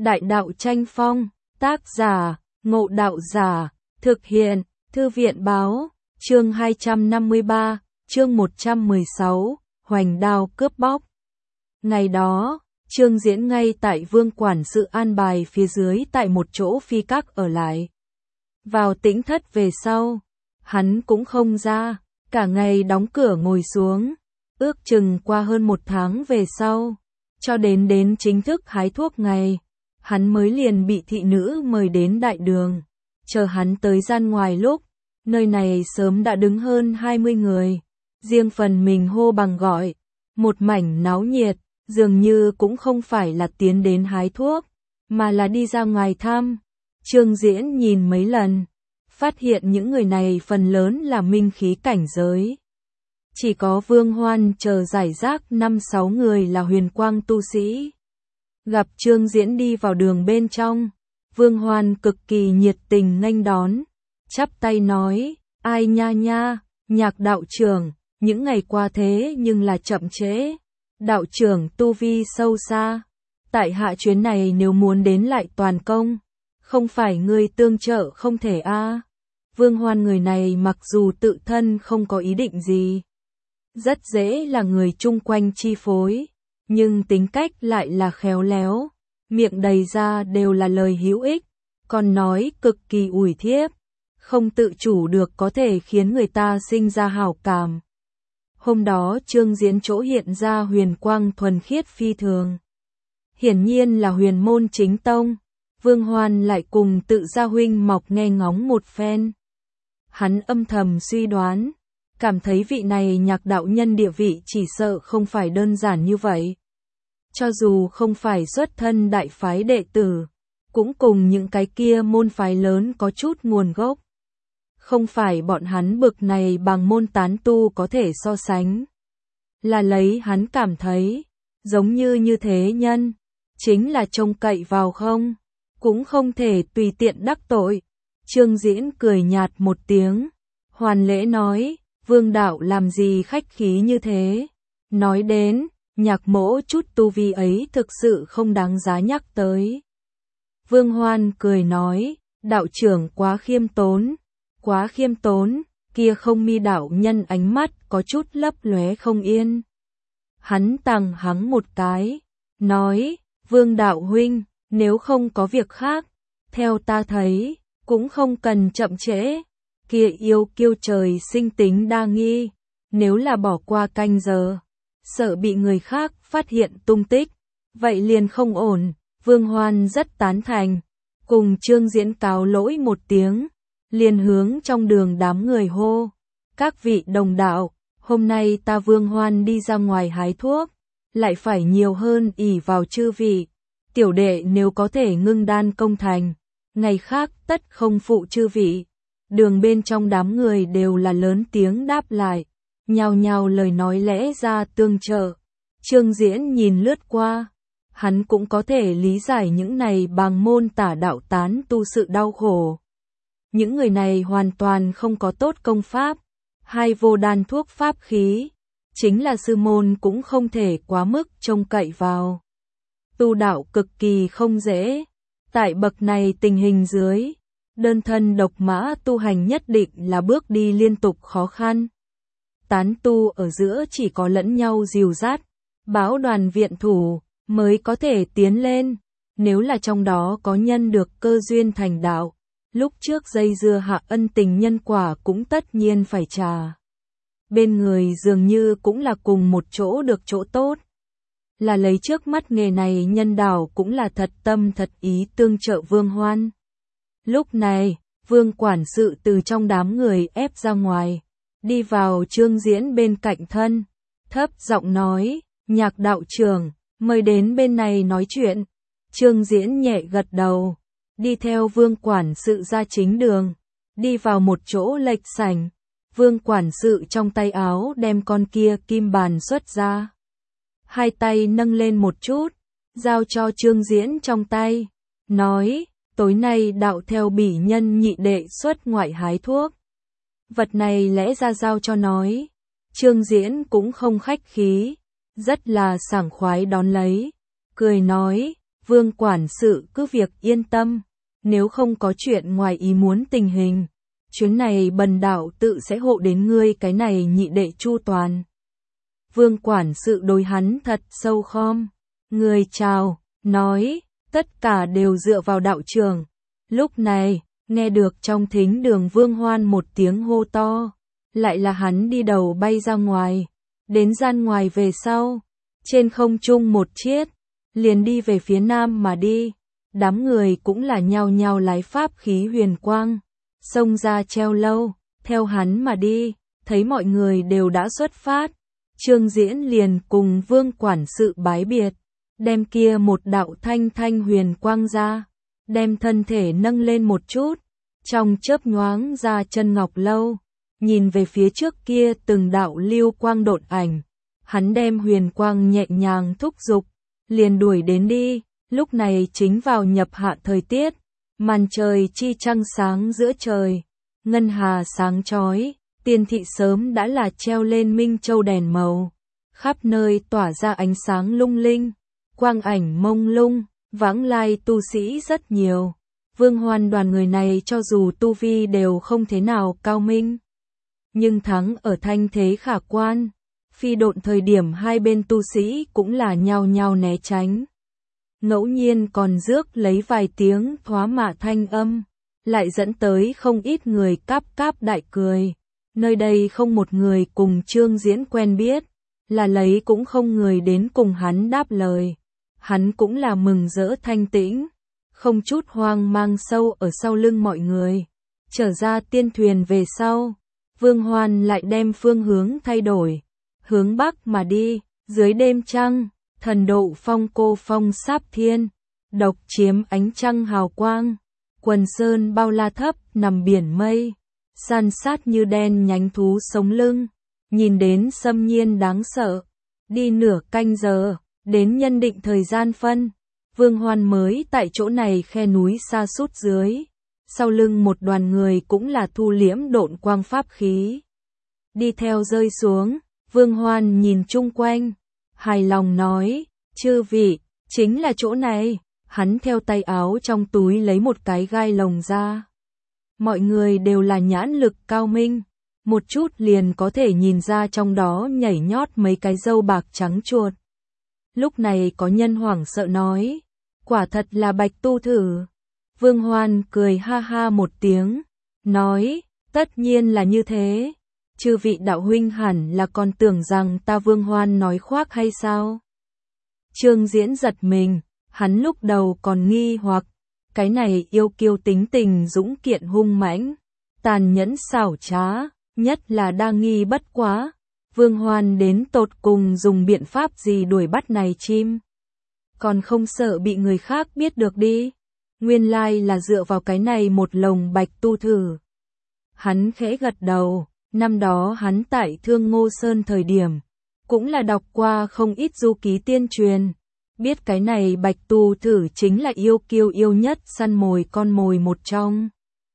Đại đạo tranh phong, tác giả, Ngộ Đạo Giả, thực hiện, Thư viện báo, chương 253, chương 116, Hoành đao cướp bóc. Ngày đó, Trương Diễn ngay tại Vương quản sự an bài phía dưới tại một chỗ phi các ở lại. Vào tĩnh thất về sau, hắn cũng không ra, cả ngày đóng cửa ngồi xuống, ước chừng qua hơn 1 tháng về sau, cho đến chính thức hái thuốc ngày, hắn mới liền bị thị nữ mời đến đại đường. Chờ hắn tới gian ngoài lúc, nơi này sớm đã đứng hơn 20 người, riêng phần mình hô bằng gọi, một mảnh náo nhiệt, dường như cũng không phải là tiến đến hái thuốc, mà là đi ra ngoài thăm. Trương Diễn nhìn mấy lần, phát hiện những người này phần lớn là minh khí cảnh giới. Chỉ có Vương Hoan chờ giải rác 5-6 người là huyền quang tu sĩ. Gặp Trương Diễn đi vào đường bên trong, Vương Hoan cực kỳ nhiệt tình nghênh đón, chắp tay nói, ai nha nha, Nhạc đạo trưởng, những ngày qua thế nhưng là chậm trễ. Đạo trưởng tu vi sâu xa, tại hạ chuyến này nếu muốn đến lại toàn công, không phải người tương trợ không thể a. Vương Hoan người này mặc dù tự thân không có ý định gì, rất dễ là người chung quanh chi phối, nhưng tính cách lại là khéo léo, miệng đầy ra đều là lời hữu ích, còn nói cực kỳ ủi thiếp, không tự chủ được có thể khiến người ta sinh ra hảo cảm. Hôm đó Trương Diễn chỗ hiện ra huyền quang thuần khiết phi thường. Hiển nhiên là huyền môn chính tông, Vương Hoan lại cùng tự gia huynh mọc nghe ngóng một phen. Hắn âm thầm suy đoán, cảm thấy vị này Nhạc đạo nhân địa vị chỉ sợ không phải đơn giản như vậy. Cho dù không phải xuất thân đại phái đệ tử, cũng cùng những cái kia môn phái lớn có chút nguồn gốc. Không phải bọn hắn bực này bằng môn tán tu có thể so sánh. Là lấy hắn cảm thấy, giống như thế nhân, chính là trông cậy vào không, cũng không thể tùy tiện đắc tội. Trương Diễn cười nhạt một tiếng, hoàn lễ nói, Vương đạo làm gì khách khí như thế. Nói đến, Nhạc mỗ chút tu vi ấy thực sự không đáng giá nhắc tới. Vương Hoan cười nói, đạo trưởng quá khiêm tốn, kia không mi đạo nhân ánh mắt có chút lấp lóe không yên. Hắn tằng hắng một cái, nói, Vương đạo huynh, nếu không có việc khác, theo ta thấy, cũng không cần chậm trễ, kia yêu kiêu trời sinh tính đa nghi, nếu là bỏ qua canh giờ, sợ bị người khác phát hiện tung tích, vậy liền không ổn. Vương Hoan rất tán thành, cùng Trương Diễn cáo lỗi một tiếng, liền hướng trong đường đám người hô, các vị đồng đạo, hôm nay ta Vương Hoan đi ra ngoài hái thuốc, lại phải nhiều hơn ỷ vào chư vị, tiểu đệ nếu có thể ngưng đan công thành, ngày khác tất không phụ chư vị. Đường bên trong đám người đều là lớn tiếng đáp lại, nhao nhao lời nói lẽ ra tương trợ. Trương Diễn nhìn lướt qua, hắn cũng có thể lý giải những này bằng môn tả đạo tán tu sự đau khổ. Những người này hoàn toàn không có tốt công pháp, hay vô đan thuốc pháp khí, chính là sư môn cũng không thể quá mức trông cậy vào. Tu đạo cực kỳ không dễ, tại bậc này tình hình dưới, đơn thân độc mã tu hành nhất định là bước đi liên tục khó khăn. Tán tu ở giữa chỉ có lẫn nhau dìu dắt, báo đoàn viện thủ, mới có thể tiến lên, nếu là trong đó có nhân được cơ duyên thành đạo, lúc trước dây dưa hạ ân tình nhân quả cũng tất nhiên phải trả. Bên người dường như cũng là cùng một chỗ được chỗ tốt. Là lấy trước mắt nghề này nhân đạo cũng là thật tâm thật ý tương trợ Vương Hoan. Lúc này, Vương quản sự từ trong đám người ép ra ngoài, đi vào Trương Diễn bên cạnh thân, thấp giọng nói, Nhạc đạo trưởng, mời đến bên này nói chuyện. Trương Diễn nhẹ gật đầu, đi theo Vương quản sự ra chính đường, đi vào một chỗ lệch sảnh. Vương quản sự trong tay áo đem con kia kim bàn xuất ra, hai tay nâng lên một chút, giao cho Trương Diễn trong tay, nói, tối nay đạo theo bỉ nhân nhị đệ xuất ngoại hái thuốc. Vật này lẽ ra giao cho nói. Trương Diễn cũng không khách khí, rất là sảng khoái đón lấy, cười nói, Vương quản sự cứ việc yên tâm, nếu không có chuyện ngoài ý muốn tình hình, chuyến này bần đạo tự sẽ hộ đến ngươi cái này nhị đệ chu toàn. Vương quản sự đối hắn thật sâu khom, người chào, nói, tất cả đều dựa vào đạo trưởng. Lúc này, nghe được trong thính đường Vương Hoan một tiếng hô to, lại là hắn đi đầu bay ra ngoài, đến gian ngoài về sau, trên không trung một chiết, liền đi về phía nam mà đi, đám người cũng là nhao nhao lái pháp khí huyền quang, xông ra treo lâu, theo hắn mà đi, thấy mọi người đều đã xuất phát, Trương Diễn liền cùng Vương quản sự bái biệt, đem kia một đạo thanh thanh huyền quang ra, đem thân thể nâng lên một chút, trong chớp nhoáng ra chân ngọc lâu, nhìn về phía trước kia từng đạo lưu quang độn ảnh, hắn đem huyền quang nhẹ nhàng thúc giục, liền đuổi đến đi, lúc này chính vào nhập hạ thời tiết, màn trời chi trăng sáng giữa trời, ngân hà sáng chói, tiên thị sớm đã là treo lên minh châu đèn màu, khắp nơi tỏa ra ánh sáng lung linh, quang ảnh mông lung, vãng lai tu sĩ rất nhiều. Vương Hoan đoàn người này cho dù tu vi đều không thế nào cao minh, nhưng thắng ở thanh thế khả quan, phi độn thời điểm hai bên tu sĩ cũng là nhao nhao né tránh. Ngẫu nhiên còn rước lấy vài tiếng thoá mạ thanh âm, lại dẫn tới không ít người cáp cáp đại cười. Nơi đây không một người cùng Trương Diễn quen biết, là lấy cũng không người đến cùng hắn đáp lời. Hắn cũng là mừng rỡ thanh tĩnh, không chút hoang mang sâu ở sau lưng mọi người. Trở ra tiên thuyền về sau, Vương Hoan lại đem phương hướng thay đổi, hướng bắc mà đi, dưới đêm trăng, thần độ phong cô phong sáp thiên, độc chiếm ánh trăng hào quang, quần sơn bao la thấp nằm biển mây, san sát như đen nhánh thú sống lưng, nhìn đến xâm nhiên đáng sợ. Đi nửa canh giờ, đến nhân định thời gian phân, Vương Hoan mới tại chỗ này khe núi xa sút dưới, sau lưng một đoàn người cũng là thu liễm độn quang pháp khí. Đi theo rơi xuống, Vương Hoan nhìn chung quanh, hài lòng nói, chư vị, chính là chỗ này, hắn theo tay áo trong túi lấy một cái gai lồng ra. Mọi người đều là nhãn lực cao minh, một chút liền có thể nhìn ra trong đó nhảy nhót mấy cái râu bạc trắng chuột. Lúc này có nhân hoảng sợ nói, quả thật là Bạch Tu Thử. Vương Hoan cười ha ha một tiếng, nói, tất nhiên là như thế. Chư vị đạo huynh hẳn là còn tưởng rằng ta Vương Hoan nói khoác hay sao? Trương Diễn giật mình, hắn lúc đầu còn nghi hoặc, cái này yêu kiêu tính tình dũng kiện hung mãnh, tàn nhẫn xảo trá, nhất là đa nghi bất quá. Vương Hoan đến tột cùng dùng biện pháp gì đuổi bắt này chim? Còn không sợ bị người khác biết được đi. Nguyên lai là dựa vào cái này một lồng Bạch Tu Thử. Hắn khẽ gật đầu, năm đó hắn tại Thương Ngô Sơn thời điểm, cũng là đọc qua không ít du ký tiên truyền. Biết cái này Bạch Tu Thử chính là yêu kiêu yêu nhất săn mồi con mồi một trong.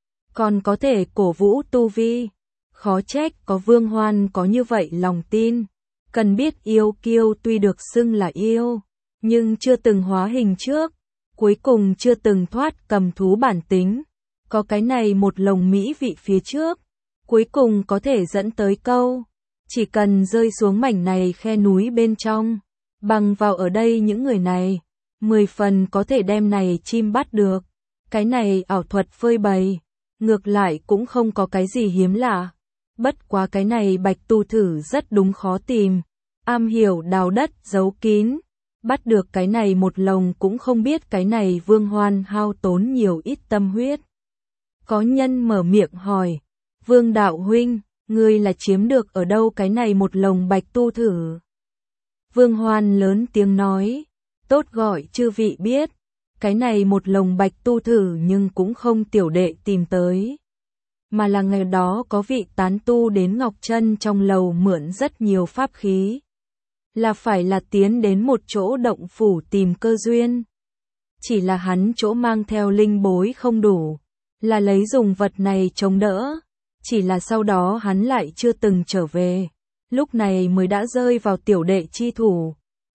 Còn có thể cổ vũ tu vi. Khó trách có Vương Hoan có như vậy lòng tin. Cần biết yêu kiêu tuy được xưng là yêu, nhưng chưa từng hóa hình trước, cuối cùng chưa từng thoát cầm thú bản tính. Có cái này một lồng mỹ vị phía trước, cuối cùng có thể dẫn tới câu, chỉ cần rơi xuống mảnh này khe núi bên trong, bằng vào ở đây những người này, 10 phần có thể đem này chim bắt được. Cái này ảo thuật phơi bày, ngược lại cũng không có cái gì hiếm lạ. Bất quá cái này Bạch Tu Thử rất đúng khó tìm, am hiểu đào đất giấu kín, bắt được cái này một lồng cũng không biết cái này Vương Hoan hao tốn nhiều ít tâm huyết. Có nhân mở miệng hỏi, Vương đạo huynh, ngươi là chiếm được ở đâu cái này một lồng Bạch Tu Thử? Vương Hoan lớn tiếng nói, tốt gọi chư vị biết, cái này một lồng Bạch Tu Thử nhưng cũng không tiểu đệ tìm tới, mà là ngày đó có vị tán tu đến Ngọc Chân trong lầu mượn rất nhiều pháp khí, là phải là tiến đến một chỗ động phủ tìm cơ duyên. Chỉ là hắn chỗ mang theo linh bối không đủ, là lấy dùng vật này chống đỡ, chỉ là sau đó hắn lại chưa từng trở về, lúc này mới đã rơi vào tiểu đệ chi thủ.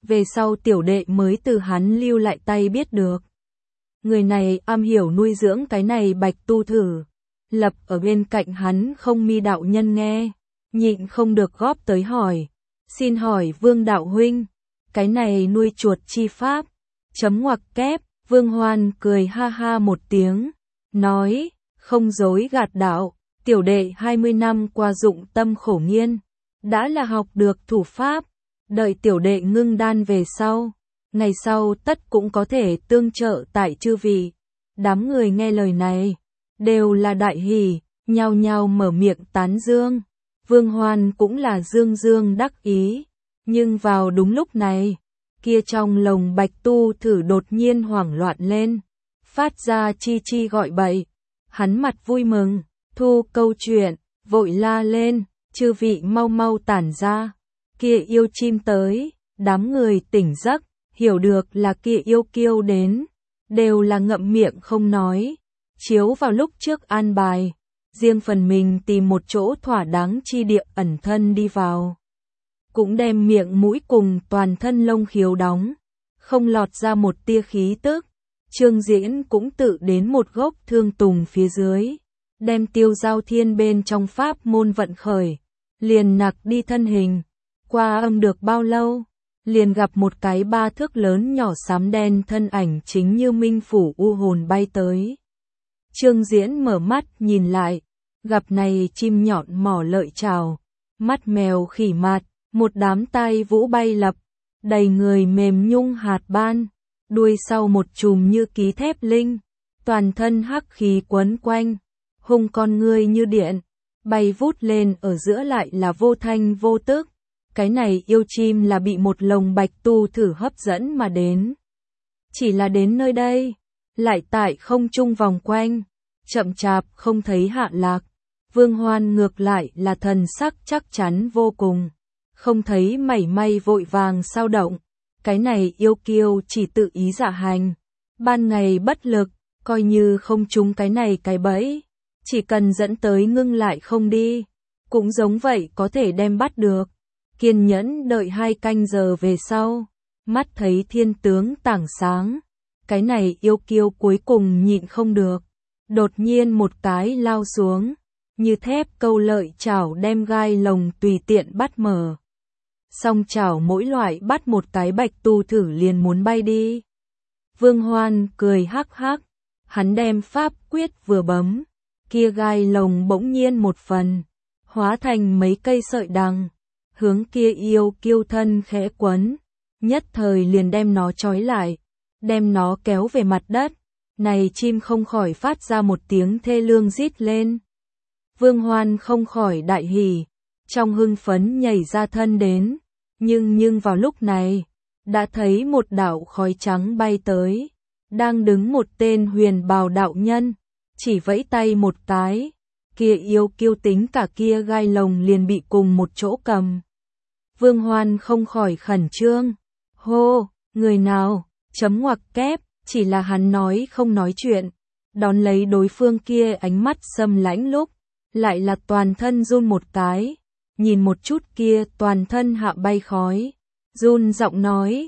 về sau tiểu đệ mới từ hắn lưu lại tay biết được. Người này am hiểu nuôi dưỡng cái này Bạch Tu Thử. Lập ở bên cạnh hắn Không Mi đạo nhân nghe, nhịn không được góp tới hỏi. Xin hỏi Vương đạo huynh, cái này nuôi chuột chi pháp, chấm ngoặc kép, Vương Hoan cười ha ha một tiếng, nói, không dối gạt đạo, tiểu đệ 20 năm qua dụng tâm khổ nghiên, đã là học được thủ pháp, đợi tiểu đệ ngưng đan về sau, ngày sau tất cũng có thể tương trợ tại chư vị. Đám người nghe lời này, đều là đại hỉ, nhao nhao mở miệng tán dương. Vương Hoan cũng là dương dương đắc ý, nhưng vào đúng lúc này, kia trong lồng Bạch Tu Thử đột nhiên hoảng loạn lên, phát ra chi chi gọi bậy. Hắn mặt vui mừng, thu câu chuyện, vội la lên, chư vị mau mau tản ra. Kia yêu chim tới, đám người tỉnh giấc, hiểu được là kia yêu kiêu đến, đều là ngậm miệng không nói, chiếu vào lúc trước an bài, riêng phần mình tìm một chỗ thỏa đáng chi địa ẩn thân đi vào. Cũng đem miệng mũi cùng toàn thân lông khiếu đóng, không lọt ra một tia khí tức. Trương Diễn cũng tự đến một gốc thương tùng phía dưới, đem Tiêu Giao Thiên bên trong pháp môn vận khởi, liền nặc đi thân hình. Qua âm được bao lâu, liền gặp một cái 3 thước lớn nhỏ xám đen thân ảnh chính như minh phủ u hồn bay tới. Trương Diễn mở mắt nhìn lại, gặp này chim nhọn mỏ lợi chảo, mắt mèo khỉ mạt, một đám tai vũ bay lập, đầy người mềm nhung hạt ban, đuôi sau một chùm như ký thép linh, toàn thân hắc khí quấn quanh, hung con ngươi như điện, bay vút lên ở giữa lại là vô thanh vô tức. Cái này yêu chim là bị một lồng Bạch Tu Thử hấp dẫn mà đến. Chỉ là đến nơi đây, lại tại không trung vòng quanh, chậm chạp không thấy hạ lạc. Vương Hoan ngược lại là thần sắc chắc chắn vô cùng, không thấy mảy may vội vàng sao động. Cái này yêu kiêu chỉ tự ý dạ hành, ban ngày bất lực, coi như không trúng cái này cái bẫy, chỉ cần dẫn tới ngưng lại không đi, cũng giống vậy có thể đem bắt được. Kiên nhẫn đợi 2 canh giờ về sau, mắt thấy thiên tướng tảng sáng, cái này yêu kiêu cuối cùng nhịn không được, đột nhiên một cái lao xuống, như thép câu lợi chảo đem gai lồng tùy tiện bắt mở. Song chảo mỗi loại bắt một cái Bạch Tu Thử liền muốn bay đi. Vương Hoan cười hắc hắc, hắn đem pháp quyết vừa bấm, kia gai lồng bỗng nhiên một phần, hóa thành mấy cây sợi đằng, hướng kia yêu kiêu thân khẽ quấn, nhất thời liền đem nó trói lại, đem nó kéo về mặt đất. Này chim không khỏi phát ra một tiếng thê lương rít lên. Vương Hoan không khỏi đại hỉ, trong hưng phấn nhảy ra thân đến, nhưng vào lúc này, đã thấy một đạo khói trắng bay tới, đang đứng một tên huyền bào đạo nhân, chỉ vẫy tay một cái, kia yêu kiêu tính cả kia gai lồng liền bị cùng một chỗ cầm. Vương Hoan không khỏi khẩn trương, hô, người nào, chấm ngoặc kép, chỉ là hắn nói không nói chuyện, đón lấy đối phương kia ánh mắt xâm lãnh lúc, lại là toàn thân run một cái, nhìn một chút kia toàn thân hạ bay khói, run giọng nói,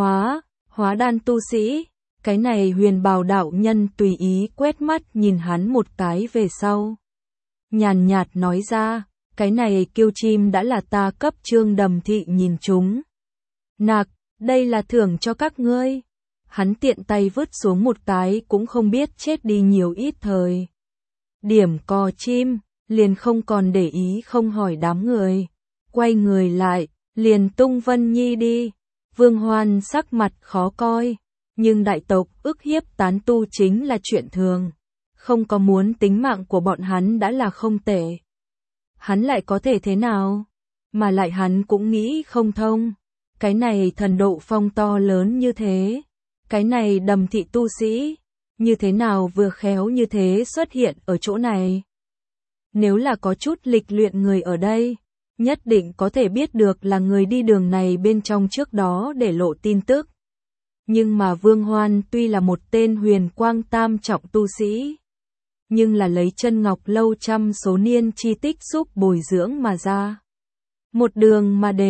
hóa đan tu sĩ. Cái này huyền bào đạo nhân tùy ý quét mắt nhìn hắn một cái về sau, nhàn nhạt nói ra, cái này kiêu chim đã là ta cấp Trương Đầm Thị nhìn chúng. Nạc, đây là thưởng cho các ngươi. Hắn tiện tay vứt xuống một cái cũng không biết chết đi nhiều ít thời. Điểm cò chim, liền không còn để ý không hỏi đám người. Quay người lại, liền tung Vân Nhi đi. Vương Hoan sắc mặt khó coi, nhưng đại tộc ức hiếp tán tu chính là chuyện thường. Không có muốn tính mạng của bọn hắn đã là không tệ. Hắn lại có thể thế nào? Mà lại hắn cũng nghĩ không thông. Cái này thần độ phong to lớn như thế. Cái này Đầm Thị tu sĩ, như thế nào vừa khéo như thế xuất hiện ở chỗ này? Nếu là có chút lịch luyện người ở đây, nhất định có thể biết được là người đi đường này bên trong trước đó để lộ tin tức. Nhưng mà Vương Hoan tuy là một tên huyền quang tam trọng tu sĩ, nhưng là lấy chân ngọc lâu trăm số niên chi tích giúp bồi dưỡng mà ra. Một đường mà đến,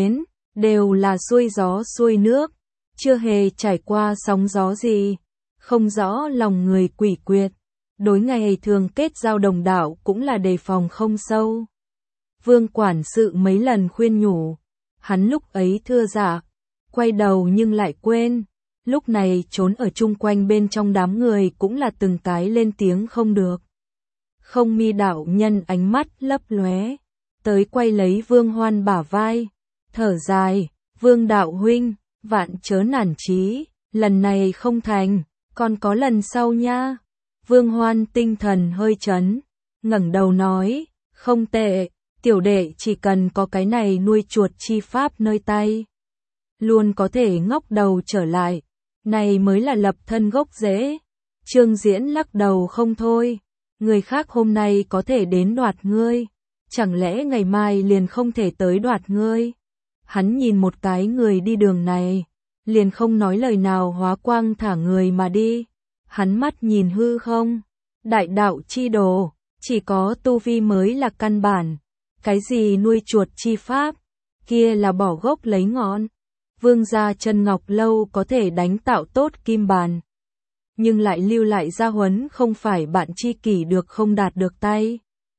đều là xuôi gió xuôi nước, chưa hề trải qua sóng gió gì, không rõ lòng người quỷ quyệt. Đối ngày thường kết giao đồng đạo cũng là đề phòng không sâu. Vương quản sự mấy lần khuyên nhủ, hắn lúc ấy thưa dạ, quay đầu nhưng lại quên, lúc này trốn ở chung quanh bên trong đám người cũng là từng cái lên tiếng không được. Không Mi đạo nhân ánh mắt lấp lóe, tới quay lấy Vương Hoan bả vai, thở dài, Vương đạo huynh, vạn chớ nản chí, lần này không thành, còn có lần sau nha. Vương Hoan tinh thần hơi chấn, ngẩng đầu nói, không tệ, tiểu đệ chỉ cần có cái này nuôi chuột chi pháp nơi tay, luôn có thể ngóc đầu trở lại, này mới là lập thân gốc rễ. Trương Diễn lắc đầu không thôi, người khác hôm nay có thể đến đoạt ngươi, chẳng lẽ ngày mai liền không thể tới đoạt ngươi? Hắn nhìn một cái người đi đường này, liền không nói lời nào hóa quang thả người mà đi. Hắn mắt nhìn hư không, đại đạo chi đồ, chỉ có tu vi mới là căn bản, cái gì nuôi chuột chi pháp, kia là bỏ gốc lấy ngọn. Vương gia chân ngọc lâu có thể đánh tạo tốt kim bàn, nhưng lại lưu lại gia huấn không phải bạn tri kỷ được không đạt được tay.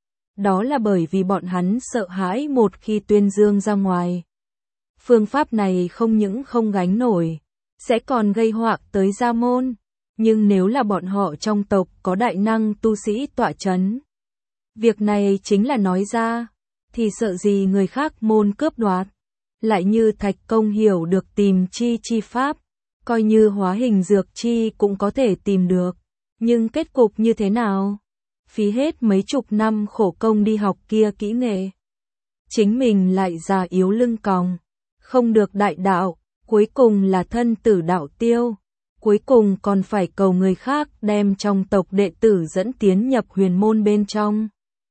Đó là bởi vì bọn hắn sợ hãi một khi tuyên dương ra ngoài. Phương pháp này không những không gánh nổi, sẽ còn gây họa tới gia môn. Nhưng nếu là bọn họ trong tộc có đại năng tu sĩ tọa chấn, việc này chính là nói ra, thì sợ gì người khác môn cướp đoạt. Lại như Thạch Công hiểu được tìm chi pháp, coi như hóa hình dược chi cũng có thể tìm được. Nhưng kết cục như thế nào? Phí hết mấy chục năm khổ công đi học kia kỹ nghệ. Chính mình lại già yếu lưng còng, không được đại đạo, cuối cùng là thân tử đạo tiêu. Cuối cùng còn phải cầu người khác đem trong tộc đệ tử dẫn tiến nhập huyền môn bên trong.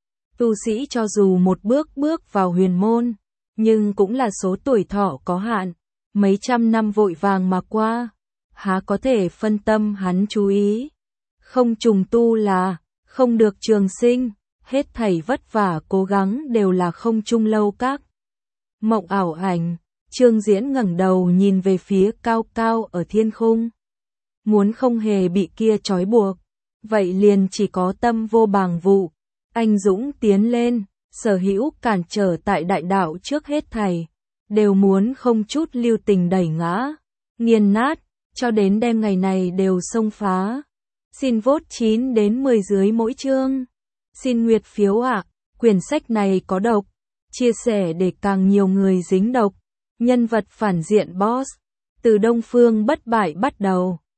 Tu sĩ cho dù một bước vào huyền môn, nhưng cũng là số tuổi thọ có hạn, mấy trăm năm vội vàng mà qua, há có thể phân tâm hắn chú ý. Không trùng tu là không được trường sinh, hết thảy vất vả cố gắng đều là không chung lâu các. Mộng ảo ảnh, Trương Diễn ngẩng đầu nhìn về phía cao cao ở thiên khung. Muốn không hề bị kia trói buộc, vậy liền chỉ có tâm vô bàng vụ, anh dũng tiến lên, sở hữu cản trở tại đại đạo trước hết thảy, đều muốn không chút lưu tình đẩy ngã, nghiền nát, cho đến đêm ngày này đều xông phá. Xin vote 9 đến 10 dưới mỗi chương. Xin nguyệt phiếu ạ, quyển sách này có độc, chia sẻ để càng nhiều người dính độc. Nhân vật phản diện boss, từ Đông Phương bất bại bắt đầu.